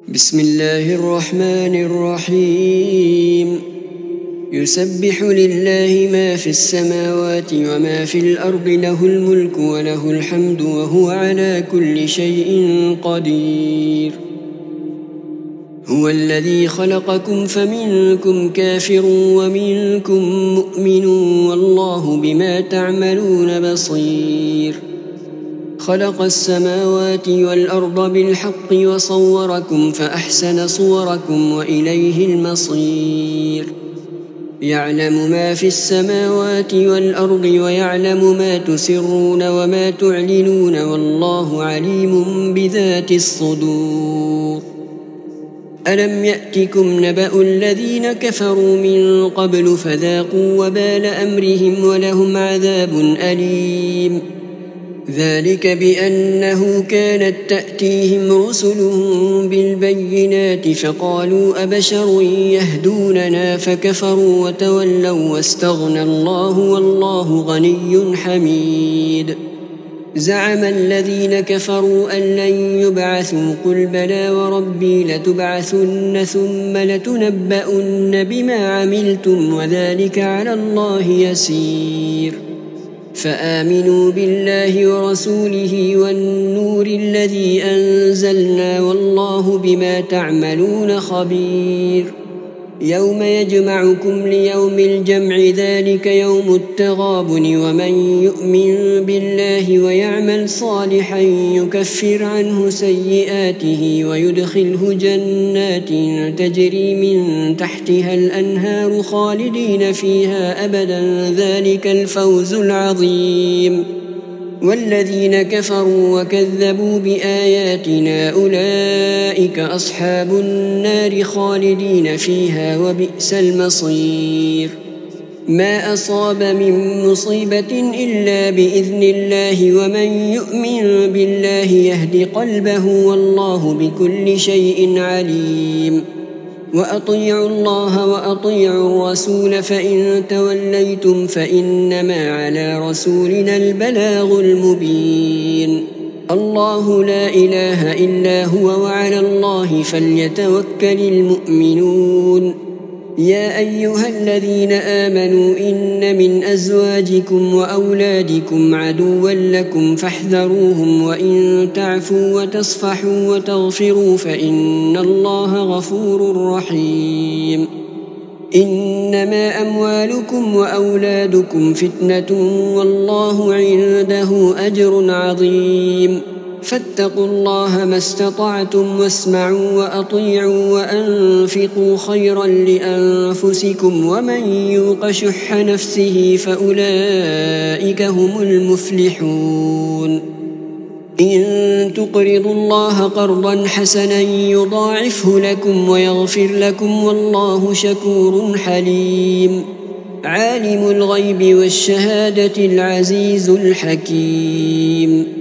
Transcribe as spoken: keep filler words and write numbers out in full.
بسم الله الرحمن الرحيم يسبح لله ما في السماوات وما في الأرض له الملك وله الحمد وهو على كل شيء قدير هو الذي خلقكم فمنكم كافر ومنكم مؤمن والله بما تعملون بصير خلق السماوات والأرض بالحق وصوركم فأحسن صوركم وإليه المصير يعلم ما في السماوات والأرض ويعلم ما تسرون وما تعلنون والله عليم بذات الصدور ألم يأتكم نبأ الذين كفروا من قبل فذاقوا وبال أمرهم ولهم عذاب أليم ذلك بأنه كانت تأتيهم رسلهم بالبينات فقالوا أبشر يهدوننا فكفروا وتولوا واستغنى الله والله غني حميد زعم الذين كفروا أن لن يبعثوا قل بلى وربي لتبعثن ثم لتنبؤن بما عملتم وذلك على الله يسير فآمنوا بالله ورسوله والنور الذي أنزلنا والله بما تعملون خبير يوم يجمعكم ليوم الجمع ذلك يوم التغابن ومن يؤمن بالله ويعمل صالحا يكفر عنه سيئاته ويدخله جنات تجري من تحتها الأنهار خالدين فيها أبدا ذلك الفوز العظيم والذين كفروا وكذبوا بآياتنا أولئك أصحاب النار خالدين فيها وبئس المصير ما أصاب من مصيبة إلا بإذن الله ومن يؤمن بالله يهد قلبه والله بكل شيء عليم وأطيعوا الله وأطيعوا الرسول فإن توليتم فإنما على رسولنا البلاغ المبين الله لا إله إلا هو وعلى الله فليتوكل المؤمنون يا أيها الذين آمنوا إن من أزواجكم وأولادكم عدوا لكم فاحذروهم وإن تعفوا وتصفحوا وتغفروا فإن الله غفور رحيم إنما أموالكم وأولادكم فتنة والله عنده أجر عظيم فاتقوا الله ما استطعتم واسمعوا وأطيعوا وأنفقوا خيرا لأنفسكم ومن يوق شح نفسه فأولئك هم المفلحون إن تقرضوا الله قرضا حسنا يضاعفه لكم ويغفر لكم والله شكور حليم عالم الغيب والشهادة العزيز الحكيم